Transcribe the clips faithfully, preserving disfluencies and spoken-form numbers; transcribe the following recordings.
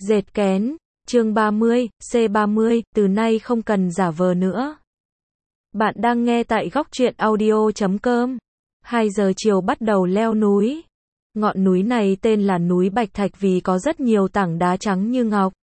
Dệt kén, chương ba mươi, C ba mươi, từ nay không cần giả vờ nữa. Bạn đang nghe tại góc truyện audio chấm com. hai giờ chiều bắt đầu leo núi. Ngọn núi này tên là núi Bạch Thạch vì có rất nhiều tảng đá trắng như ngọc.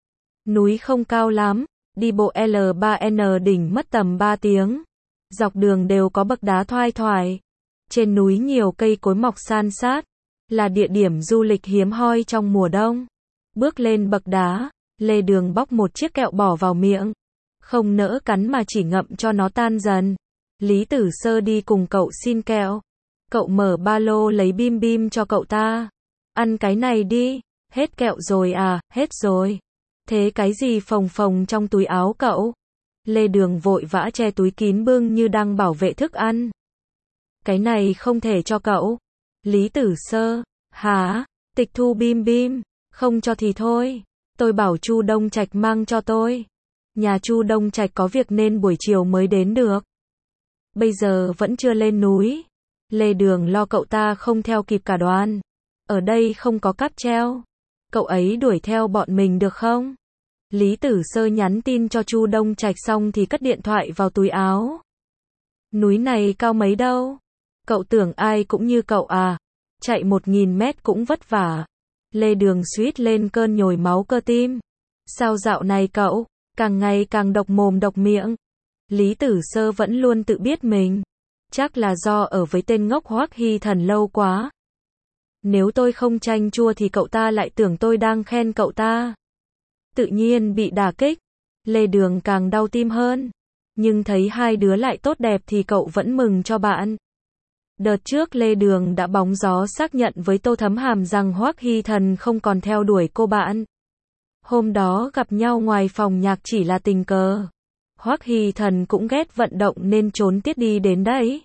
Núi không cao lắm, đi bộ L ba N đỉnh mất tầm ba tiếng. Dọc đường đều có bậc đá thoai thoải. Trên núi nhiều cây cối mọc san sát, là địa điểm du lịch hiếm hoi trong mùa đông. Bước lên bậc đá, Lê Đường bóc một chiếc kẹo bỏ vào miệng. Không nỡ cắn mà chỉ ngậm cho nó tan dần. Lý Tử Sơ đi cùng cậu xin kẹo. Cậu mở ba lô lấy bim bim cho cậu ta. Ăn cái này đi. Hết kẹo rồi à, hết rồi. Thế cái gì phồng phồng trong túi áo cậu? Lê Đường vội vã che túi kín bưng như đang bảo vệ thức ăn. Cái này không thể cho cậu. Lý Tử Sơ, hả? Tịch thu bim bim. Không cho thì thôi. Tôi bảo Chu Đông Trạch mang cho tôi. Nhà Chu Đông Trạch có việc nên buổi chiều mới đến được. Bây giờ vẫn chưa lên núi. Lê Đường lo cậu ta không theo kịp cả đoàn. Ở đây không có cáp treo. Cậu ấy đuổi theo bọn mình được không? Lý Tử Sơ nhắn tin cho Chu Đông Trạch xong thì cất điện thoại vào túi áo. Núi này cao mấy đâu? Cậu tưởng ai cũng như cậu à? Chạy một nghìn mét cũng vất vả. Lê Đường suýt lên cơn nhồi máu cơ tim. Sao dạo này cậu, càng ngày càng độc mồm độc miệng? Lý Tử Sơ vẫn luôn tự biết mình. Chắc là do ở với tên ngốc Hoắc Hy Thần lâu quá. Nếu tôi không chanh chua thì cậu ta lại tưởng tôi đang khen cậu ta. Tự nhiên bị đả kích. Lê Đường càng đau tim hơn. Nhưng thấy hai đứa lại tốt đẹp thì cậu vẫn mừng cho bạn. Đợt trước Lê Đường đã bóng gió xác nhận với Tô Thấm Hàm rằng Hoắc Hy Thần không còn theo đuổi cô bạn. Hôm đó gặp nhau ngoài phòng nhạc chỉ là tình cờ. Hoắc Hy Thần cũng ghét vận động nên trốn tiết đi đến đấy.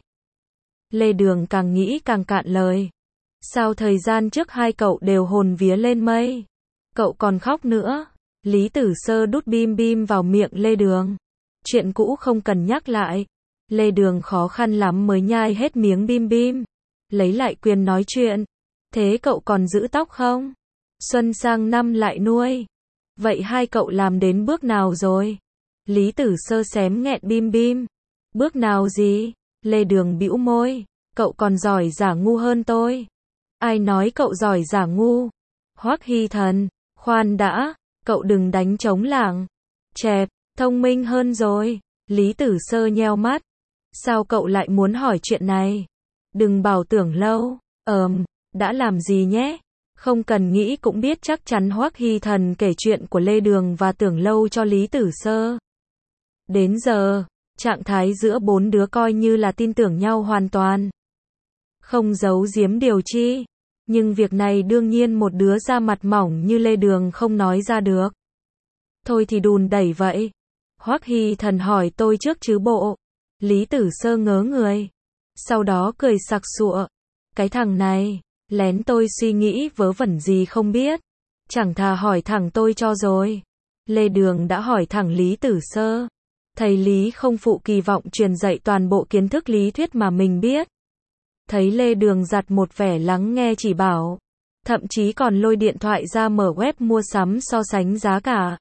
Lê Đường càng nghĩ càng cạn lời. Sao thời gian trước hai cậu đều hồn vía lên mây? Cậu còn khóc nữa. Lý Tử Sơ đút bim bim vào miệng Lê Đường. Chuyện cũ không cần nhắc lại. Lê Đường khó khăn lắm mới nhai hết miếng bim bim. Lấy lại quyền nói chuyện. Thế cậu còn giữ tóc không? Xuân sang năm lại nuôi. Vậy hai cậu làm đến bước nào rồi? Lý Tử Sơ xém nghẹn bim bim. Bước nào gì? Lê Đường bĩu môi. Cậu còn giỏi giả ngu hơn tôi. Ai nói cậu giỏi giả ngu? Hoắc Hy Thần, khoan đã, cậu đừng đánh trống lảng. Chẹp, thông minh hơn rồi. Lý Tử Sơ nheo mắt. Sao cậu lại muốn hỏi chuyện này? Đừng bảo Tưởng Lâu. Ờm, đã làm gì nhé? Không cần nghĩ cũng biết chắc chắn Hoắc Hy Thần kể chuyện của Lê Đường và Tưởng Lâu cho Lý Tử Sơ. Đến giờ, trạng thái giữa bốn đứa coi như là tin tưởng nhau hoàn toàn. Không giấu giếm điều chi. Nhưng việc này đương nhiên một đứa da mặt mỏng như Lê Đường không nói ra được. Thôi thì đùn đẩy vậy. Hoắc Hy Thần hỏi tôi trước chứ bộ. Lý Tử Sơ ngớ người. Sau đó cười sặc sụa. Cái thằng này, lén tôi suy nghĩ vớ vẩn gì không biết. Chẳng thà hỏi thẳng tôi cho rồi. Lê Đường đã hỏi thẳng Lý Tử Sơ. Thầy Lý không phụ kỳ vọng truyền dạy toàn bộ kiến thức lý thuyết mà mình biết. Thấy Lê Đường giặt một vẻ lắng nghe chỉ bảo. Thậm chí còn lôi điện thoại ra mở web mua sắm so sánh giá cả.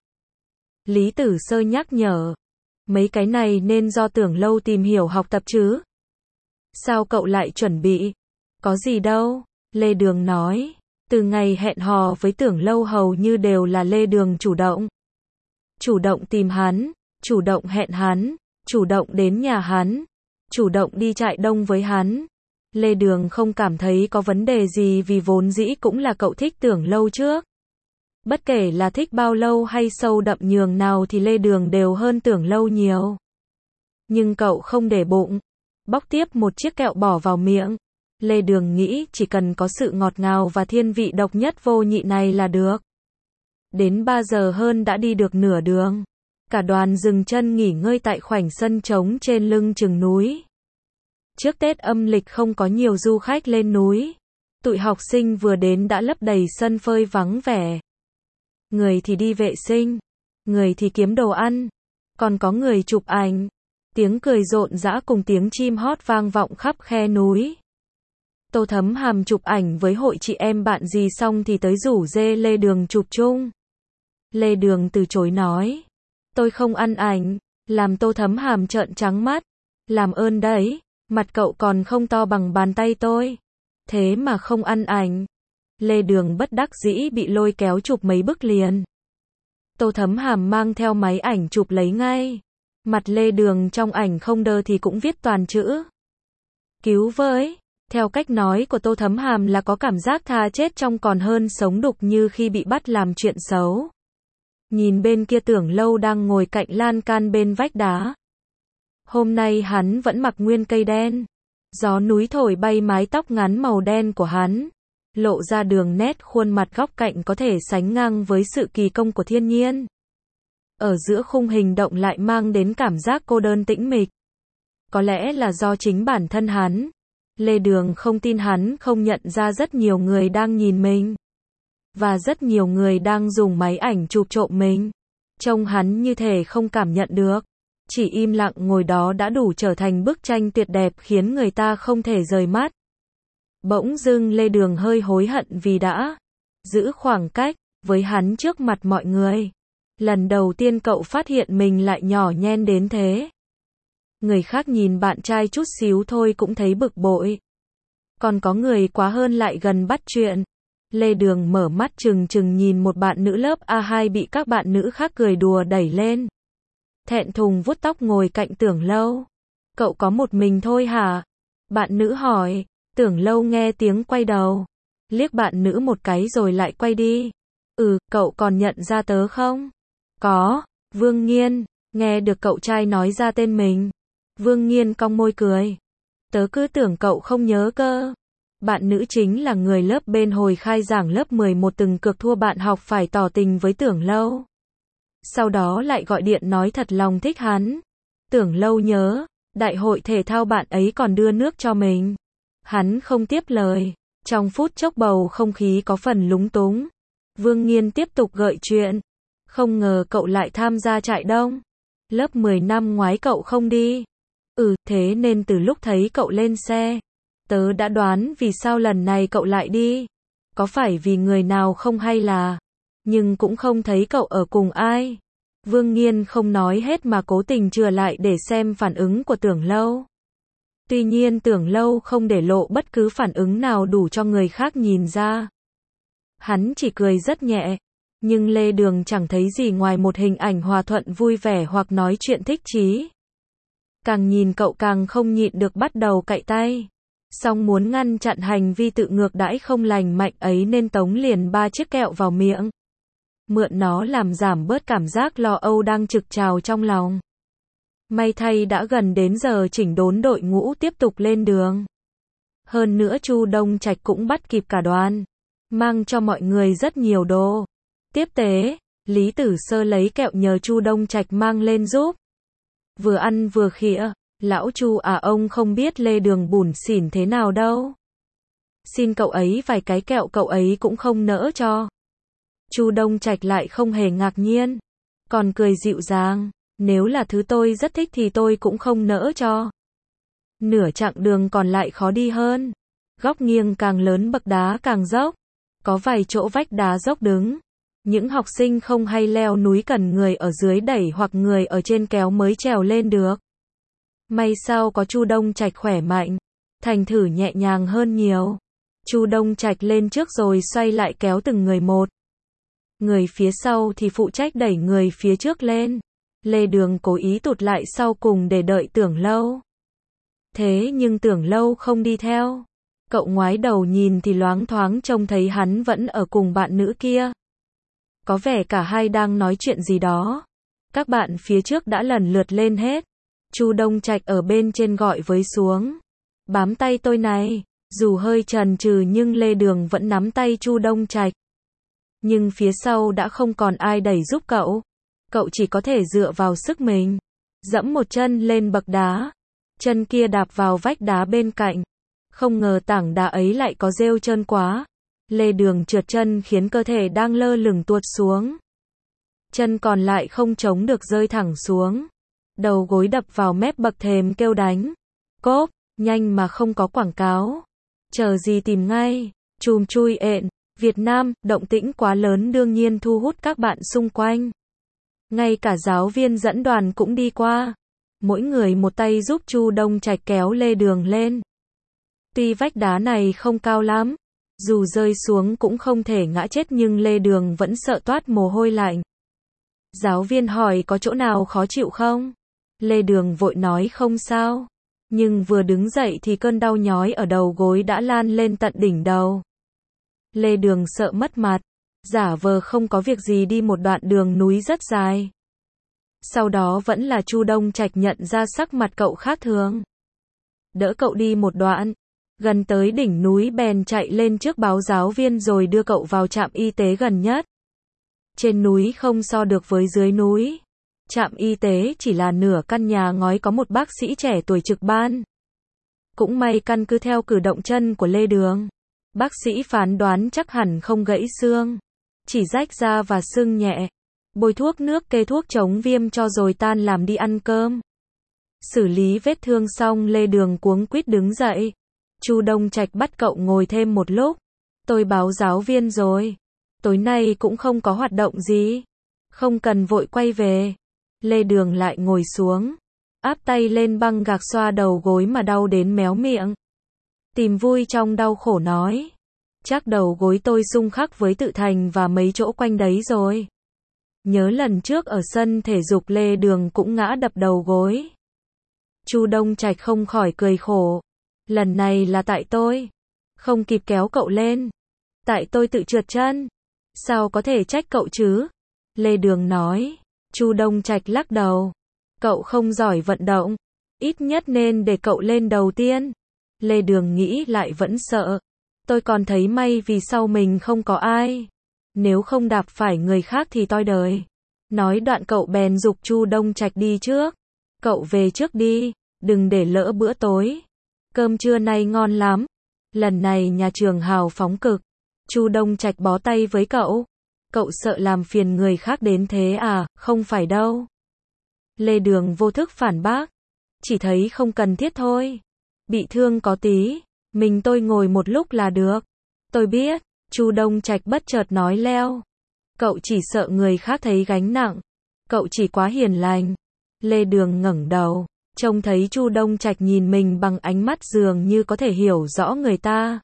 Lý Tử Sơ nhắc nhở. Mấy cái này nên do Tưởng Lâu tìm hiểu học tập chứ. Sao cậu lại chuẩn bị? Có gì đâu. Lê Đường nói. Từ ngày hẹn hò với Tưởng Lâu hầu như đều là Lê Đường chủ động. Chủ động tìm hắn. Chủ động hẹn hắn. Chủ động đến nhà hắn. Chủ động đi trại đông với hắn. Lê Đường không cảm thấy có vấn đề gì vì vốn dĩ cũng là cậu thích Tưởng Lâu trước. Bất kể là thích bao lâu hay sâu đậm nhường nào thì Lê Đường đều hơn Tưởng Lâu nhiều. Nhưng cậu không để bụng. Bóc tiếp một chiếc kẹo bỏ vào miệng. Lê Đường nghĩ chỉ cần có sự ngọt ngào và thiên vị độc nhất vô nhị này là được. Đến ba giờ hơn đã đi được nửa đường. Cả đoàn dừng chân nghỉ ngơi tại khoảnh sân trống trên lưng chừng núi. Trước Tết âm lịch không có nhiều du khách lên núi. Tụi học sinh vừa đến đã lấp đầy sân phơi vắng vẻ. Người thì đi vệ sinh, người thì kiếm đồ ăn, còn có người chụp ảnh. Tiếng cười rộn rã cùng tiếng chim hót vang vọng khắp khe núi. Tô Thấm Hàm chụp ảnh với hội chị em bạn gì xong thì tới rủ dê Lê Đường chụp chung. Lê Đường từ chối nói. Tôi không ăn ảnh, làm Tô Thấm Hàm trợn trắng mắt. Làm ơn đấy, mặt cậu còn không to bằng bàn tay tôi. Thế mà không ăn ảnh. Lê Đường bất đắc dĩ bị lôi kéo chụp mấy bức liền. Tô Thấm Hàm mang theo máy ảnh chụp lấy ngay. Mặt Lê Đường trong ảnh không đơ thì cũng viết toàn chữ. Cứu với. Theo cách nói của Tô Thấm Hàm là có cảm giác thà chết trong còn hơn sống đục như khi bị bắt làm chuyện xấu. Nhìn bên kia Tưởng Lâu đang ngồi cạnh lan can bên vách đá. Hôm nay hắn vẫn mặc nguyên cây đen. Gió núi thổi bay mái tóc ngắn màu đen của hắn. Lộ ra đường nét khuôn mặt góc cạnh có thể sánh ngang với sự kỳ công của thiên nhiên. Ở giữa khung hình động lại mang đến cảm giác cô đơn tĩnh mịch. Có lẽ là do chính bản thân hắn. Lê Đường không tin hắn không nhận ra rất nhiều người đang nhìn mình. Và rất nhiều người đang dùng máy ảnh chụp trộm mình. Trông hắn như thể không cảm nhận được. Chỉ im lặng ngồi đó đã đủ trở thành bức tranh tuyệt đẹp khiến người ta không thể rời mắt. Bỗng dưng Lê Đường hơi hối hận vì đã giữ khoảng cách với hắn trước mặt mọi người. Lần đầu tiên cậu phát hiện mình lại nhỏ nhen đến thế. Người khác nhìn bạn trai chút xíu thôi cũng thấy bực bội. Còn có người quá hơn lại gần bắt chuyện. Lê Đường mở mắt trừng trừng nhìn một bạn nữ lớp A hai bị các bạn nữ khác cười đùa đẩy lên. Thẹn thùng vuốt tóc ngồi cạnh Tưởng Lâu. Cậu có một mình thôi hả? Bạn nữ hỏi. Tưởng Lâu nghe tiếng quay đầu. Liếc bạn nữ một cái rồi lại quay đi. Ừ, cậu còn nhận ra tớ không? Có. Vương Nghiên. Nghe được cậu trai nói ra tên mình. Vương Nghiên cong môi cười. Tớ cứ tưởng cậu không nhớ cơ. Bạn nữ chính là người lớp bên hồi khai giảng lớp mười một từng cược thua bạn học phải tỏ tình với Tưởng Lâu. Sau đó lại gọi điện nói thật lòng thích hắn. Tưởng Lâu nhớ, đại hội thể thao bạn ấy còn đưa nước cho mình. Hắn không tiếp lời. Trong phút chốc bầu không khí có phần lúng túng. Vương Nghiên tiếp tục gợi chuyện. Không ngờ cậu lại tham gia trại đông. Lớp mười năm ngoái cậu không đi. Ừ, thế nên từ lúc thấy cậu lên xe, tớ đã đoán vì sao lần này cậu lại đi. Có phải vì người nào không hay là... Nhưng cũng không thấy cậu ở cùng ai. Vương Nghiên không nói hết mà cố tình chừa lại để xem phản ứng của Tưởng Lâu. Tuy nhiên Tưởng Lâu không để lộ bất cứ phản ứng nào đủ cho người khác nhìn ra. Hắn chỉ cười rất nhẹ. Nhưng Lê Đường chẳng thấy gì ngoài một hình ảnh hòa thuận vui vẻ hoặc nói chuyện thích chí. Càng nhìn cậu càng không nhịn được bắt đầu cạy tay. Song muốn ngăn chặn hành vi tự ngược đãi không lành mạnh ấy nên tống liền ba chiếc kẹo vào miệng. Mượn nó làm giảm bớt cảm giác lo âu đang trực trào trong lòng. May thay đã gần đến giờ chỉnh đốn đội ngũ tiếp tục lên đường. Hơn nữa Chu Đông Trạch cũng bắt kịp cả đoàn. Mang cho mọi người rất nhiều đồ. Tiếp tế, Lý Tử Sơ lấy kẹo nhờ Chu Đông Trạch mang lên giúp. Vừa ăn vừa khịa, lão Chu à ông không biết Lê Đường bủn xỉn thế nào đâu. Xin cậu ấy vài cái kẹo cậu ấy cũng không nỡ cho. Chu Đông Trạch lại không hề ngạc nhiên, còn cười dịu dàng, nếu là thứ tôi rất thích thì tôi cũng không nỡ cho. Nửa chặng đường còn lại khó đi hơn, góc nghiêng càng lớn bậc đá càng dốc, có vài chỗ vách đá dốc đứng. Những học sinh không hay leo núi cần người ở dưới đẩy hoặc người ở trên kéo mới trèo lên được. May sao có Chu Đông Trạch khỏe mạnh, thành thử nhẹ nhàng hơn nhiều. Chu Đông Trạch lên trước rồi xoay lại kéo từng người một. Người phía sau thì phụ trách đẩy người phía trước lên. Lê Đường cố ý tụt lại sau cùng để đợi Tưởng Lâu. Thế nhưng Tưởng Lâu không đi theo. Cậu ngoái đầu nhìn thì loáng thoáng trông thấy hắn vẫn ở cùng bạn nữ kia. Có vẻ cả hai đang nói chuyện gì đó. Các bạn phía trước đã lần lượt lên hết. Chu Đông Trạch ở bên trên gọi với xuống. Bám tay tôi này. Dù hơi chần chừ nhưng Lê Đường vẫn nắm tay Chu Đông Trạch. Nhưng phía sau đã không còn ai đẩy giúp cậu. Cậu chỉ có thể dựa vào sức mình. Dẫm một chân lên bậc đá. Chân kia đạp vào vách đá bên cạnh. Không ngờ tảng đá ấy lại có rêu trơn quá. Lê Đường trượt chân khiến cơ thể đang lơ lửng tuột xuống. Chân còn lại không chống được rơi thẳng xuống. Đầu gối đập vào mép bậc thềm kêu đánh. Cốp, nhanh mà không có quảng cáo. Chờ gì tìm ngay. Chùm chui ện. Việt Nam, động tĩnh quá lớn đương nhiên thu hút các bạn xung quanh. Ngay cả giáo viên dẫn đoàn cũng đi qua. Mỗi người một tay giúp Chu Đông Trạch kéo Lê Đường lên. Tuy vách đá này không cao lắm, dù rơi xuống cũng không thể ngã chết nhưng Lê Đường vẫn sợ toát mồ hôi lạnh. Giáo viên hỏi có chỗ nào khó chịu không? Lê Đường vội nói không sao. Nhưng vừa đứng dậy thì cơn đau nhói ở đầu gối đã lan lên tận đỉnh đầu. Lê Đường sợ mất mặt, giả vờ không có việc gì đi một đoạn đường núi rất dài. Sau đó vẫn là Chu Đông Trạch nhận ra sắc mặt cậu khác thường. Đỡ cậu đi một đoạn, gần tới đỉnh núi bèn chạy lên trước báo giáo viên rồi đưa cậu vào trạm y tế gần nhất. Trên núi không so được với dưới núi. Trạm y tế chỉ là nửa căn nhà ngói có một bác sĩ trẻ tuổi trực ban. Cũng may căn cứ theo cử động chân của Lê Đường, bác sĩ phán đoán chắc hẳn không gãy xương, chỉ rách da và sưng nhẹ. Bôi thuốc nước kê thuốc chống viêm cho rồi tan làm đi ăn cơm. Xử lý vết thương xong Lê Đường cuống quýt đứng dậy. Chu Đông Trạch bắt cậu ngồi thêm một lúc. Tôi báo giáo viên rồi. Tối nay cũng không có hoạt động gì. Không cần vội quay về. Lê Đường lại ngồi xuống. Áp tay lên băng gạc xoa đầu gối mà đau đến méo miệng. Tìm vui trong đau khổ nói. Chắc đầu gối tôi xung khắc với Tự Thành và mấy chỗ quanh đấy rồi. Nhớ lần trước ở sân thể dục Lê Đường cũng ngã đập đầu gối. Chu Đông Trạch không khỏi cười khổ. Lần này là tại tôi. Không kịp kéo cậu lên. Tại tôi tự trượt chân. Sao có thể trách cậu chứ? Lê Đường nói. Chu Đông Trạch lắc đầu. Cậu không giỏi vận động. Ít nhất nên để cậu lên đầu tiên. Lê Đường nghĩ lại vẫn sợ. Tôi còn thấy may vì sau mình không có ai. Nếu không đạp phải người khác thì toi đời. Nói đoạn cậu bèn giục Chu Đông Trạch đi trước. Cậu về trước đi, đừng để lỡ bữa tối. Cơm trưa nay ngon lắm. Lần này nhà trường hào phóng cực. Chu Đông Trạch bó tay với cậu. Cậu sợ làm phiền người khác đến thế à? Không phải đâu. Lê Đường vô thức phản bác. Chỉ thấy không cần thiết thôi. Bị thương có tí, mình tôi ngồi một lúc là được. Tôi biết. Chu Đông Trạch bất chợt nói leo. Cậu chỉ sợ người khác thấy gánh nặng. Cậu chỉ quá hiền lành. Lê Đường ngẩng đầu, trông thấy Chu Đông Trạch nhìn mình bằng ánh mắt dường như có thể hiểu rõ người ta.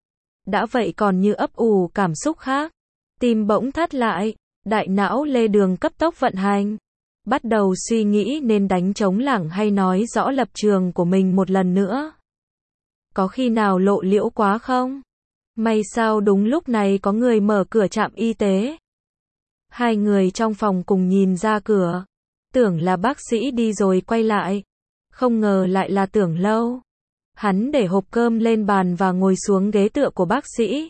Đã vậy còn như ấp ủ cảm xúc khác. Tim bỗng thắt lại, đại não Lê Đường cấp tốc vận hành. Bắt đầu suy nghĩ nên đánh trống lảng hay nói rõ lập trường của mình một lần nữa. Có khi nào lộ liễu quá không? May sao đúng lúc này có người mở cửa trạm y tế. Hai người trong phòng cùng nhìn ra cửa. Tưởng là bác sĩ đi rồi quay lại. Không ngờ lại là Tưởng Lâu. Hắn để hộp cơm lên bàn và ngồi xuống ghế tựa của bác sĩ.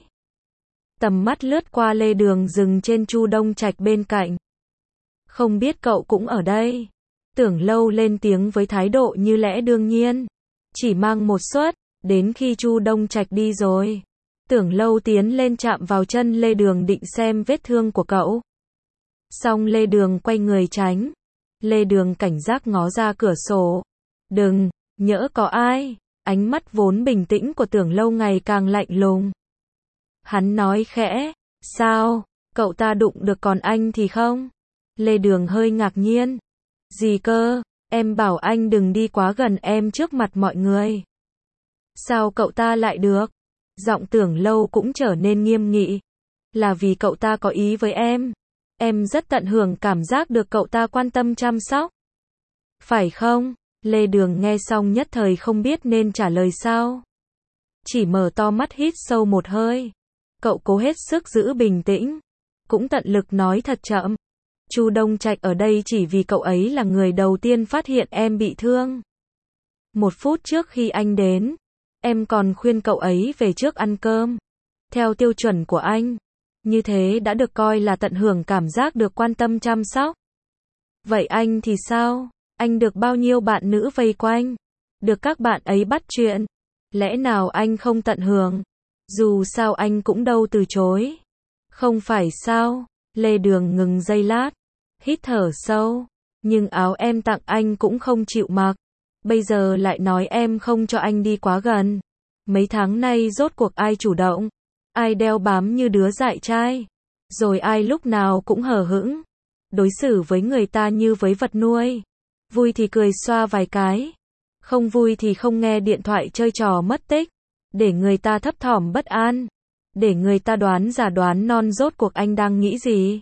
Tầm mắt lướt qua Lê Đường dừng trên Chu Đông Trạch bên cạnh. Không biết cậu cũng ở đây. Tưởng Lâu lên tiếng với thái độ như lẽ đương nhiên. Chỉ mang một suất, đến khi Chu Đông Trạch đi rồi. Tưởng Lâu tiến lên chạm vào chân Lê Đường định xem vết thương của cậu. Xong Lê Đường quay người tránh. Lê Đường cảnh giác ngó ra cửa sổ. Đừng, nhỡ có ai. Ánh mắt vốn bình tĩnh của Tưởng Lâu ngày càng lạnh lùng. Hắn nói khẽ. Sao, cậu ta đụng được còn anh thì không? Lê Đường hơi ngạc nhiên. Gì cơ, em bảo anh đừng đi quá gần em trước mặt mọi người. Sao cậu ta lại được? Giọng Tưởng Lâu cũng trở nên nghiêm nghị. Là vì cậu ta có ý với em. Em rất tận hưởng cảm giác được cậu ta quan tâm chăm sóc. Phải không? Lê Đường nghe xong nhất thời không biết nên trả lời sao. Chỉ mở to mắt hít sâu một hơi. Cậu cố hết sức giữ bình tĩnh. Cũng tận lực nói thật chậm. Chu Đông Trạch ở đây chỉ vì cậu ấy là người đầu tiên phát hiện em bị thương. Một phút trước khi anh đến, em còn khuyên cậu ấy về trước ăn cơm. Theo tiêu chuẩn của anh, như thế đã được coi là tận hưởng cảm giác được quan tâm chăm sóc. Vậy anh thì sao? Anh được bao nhiêu bạn nữ vây quanh? Được các bạn ấy bắt chuyện. Lẽ nào anh không tận hưởng? Dù sao anh cũng đâu từ chối. Không phải sao? Lê Đường ngừng giây lát. Hít thở sâu. Nhưng áo em tặng anh cũng không chịu mặc. Bây giờ lại nói em không cho anh đi quá gần. Mấy tháng nay rốt cuộc ai chủ động? ai đeo bám như đứa dại trai, rồi ai lúc nào cũng hờ hững, đối xử với người ta như với vật nuôi. Vui thì cười xoa vài cái, không vui thì không nghe điện thoại chơi trò mất tích, để người ta thấp thỏm bất an, để người ta đoán giả đoán non rốt cuộc anh đang nghĩ gì.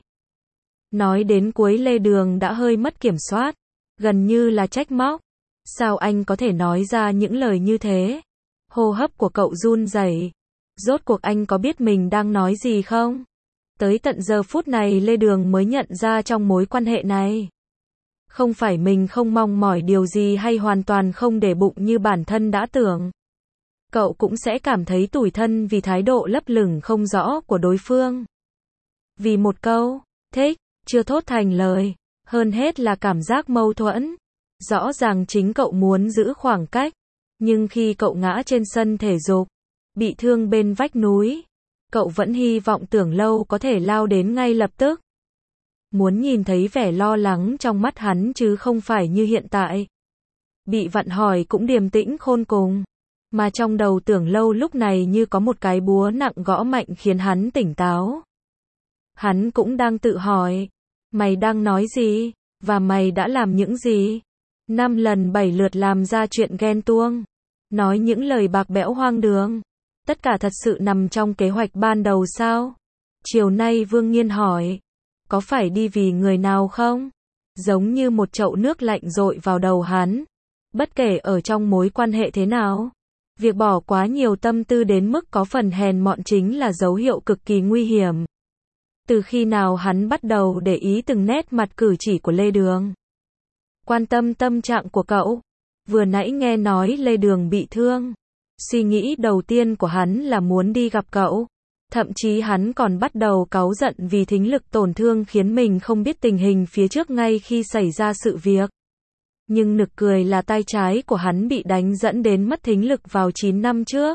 Nói đến cuối Lê Đường đã hơi mất kiểm soát, gần như là trách móc. Sao anh có thể nói ra những lời như thế? Hô hấp của cậu run rẩy. Rốt cuộc anh có biết mình đang nói gì không? Tới tận giờ phút này Lê Đường mới nhận ra trong mối quan hệ này, không phải mình không mong mỏi điều gì hay hoàn toàn không để bụng như bản thân đã tưởng. Cậu cũng sẽ cảm thấy tủi thân vì thái độ lấp lửng không rõ của đối phương. Vì một câu, thích, chưa thốt thành lời, hơn hết là cảm giác mâu thuẫn. Rõ ràng chính cậu muốn giữ khoảng cách, nhưng khi cậu ngã trên sân thể dục, bị thương bên vách núi, cậu vẫn hy vọng Tưởng Lâu có thể lao đến ngay lập tức. Muốn nhìn thấy vẻ lo lắng trong mắt hắn chứ không phải như hiện tại. Bị vặn hỏi cũng điềm tĩnh khôn cùng, mà trong đầu Tưởng Lâu lúc này như có một cái búa nặng gõ mạnh khiến hắn tỉnh táo. Hắn cũng đang tự hỏi, mày đang nói gì, và mày đã làm những gì? Năm lần bảy lượt làm ra chuyện ghen tuông, nói những lời bạc bẽo hoang đường. Tất cả thật sự nằm trong kế hoạch ban đầu sao? Chiều nay Vương Nghiên hỏi, có phải đi vì người nào không? Giống như một chậu nước lạnh dội vào đầu hắn. Bất kể ở trong mối quan hệ thế nào, việc bỏ quá nhiều tâm tư đến mức có phần hèn mọn chính là dấu hiệu cực kỳ nguy hiểm. Từ khi nào hắn bắt đầu để ý từng nét mặt cử chỉ của Lê Đường? Quan tâm tâm trạng của cậu. Vừa nãy nghe nói Lê Đường bị thương, suy nghĩ đầu tiên của hắn là muốn đi gặp cậu. Thậm chí hắn còn bắt đầu cáu giận vì thính lực tổn thương khiến mình không biết tình hình phía trước ngay khi xảy ra sự việc. Nhưng nực cười là tay trái của hắn bị đánh dẫn đến mất thính lực vào chín năm trước.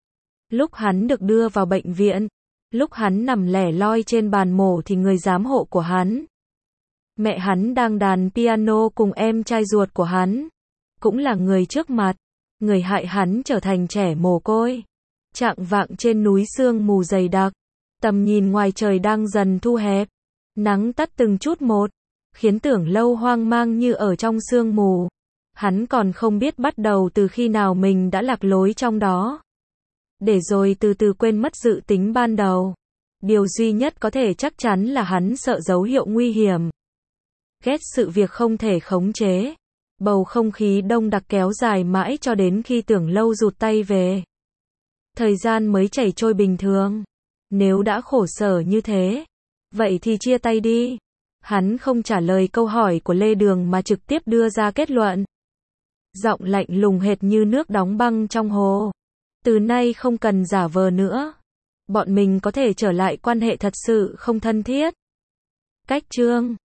Lúc hắn được đưa vào bệnh viện, lúc hắn nằm lẻ loi trên bàn mổ thì người giám hộ của hắn, mẹ hắn đang đàn piano cùng em trai ruột của hắn, cũng là người trước mặt, người hại hắn trở thành trẻ mồ côi. Chạng vạng trên núi sương mù dày đặc, tầm nhìn ngoài trời đang dần thu hẹp, nắng tắt từng chút một, khiến Tưởng Lâu hoang mang như ở trong sương mù. Hắn còn không biết bắt đầu từ khi nào mình đã lạc lối trong đó, để rồi từ từ quên mất dự tính ban đầu. Điều duy nhất có thể chắc chắn là hắn sợ dấu hiệu nguy hiểm, ghét sự việc không thể khống chế. Bầu không khí đông đặc kéo dài mãi cho đến khi Tưởng Lâu rụt tay về. Thời gian mới chảy trôi bình thường. Nếu đã khổ sở như thế, vậy thì chia tay đi. Hắn không trả lời câu hỏi của Lê Đường mà trực tiếp đưa ra kết luận. Giọng lạnh lùng hệt như nước đóng băng trong hồ. Từ nay không cần giả vờ nữa. Bọn mình có thể trở lại quan hệ thật sự không thân thiết. Cách chương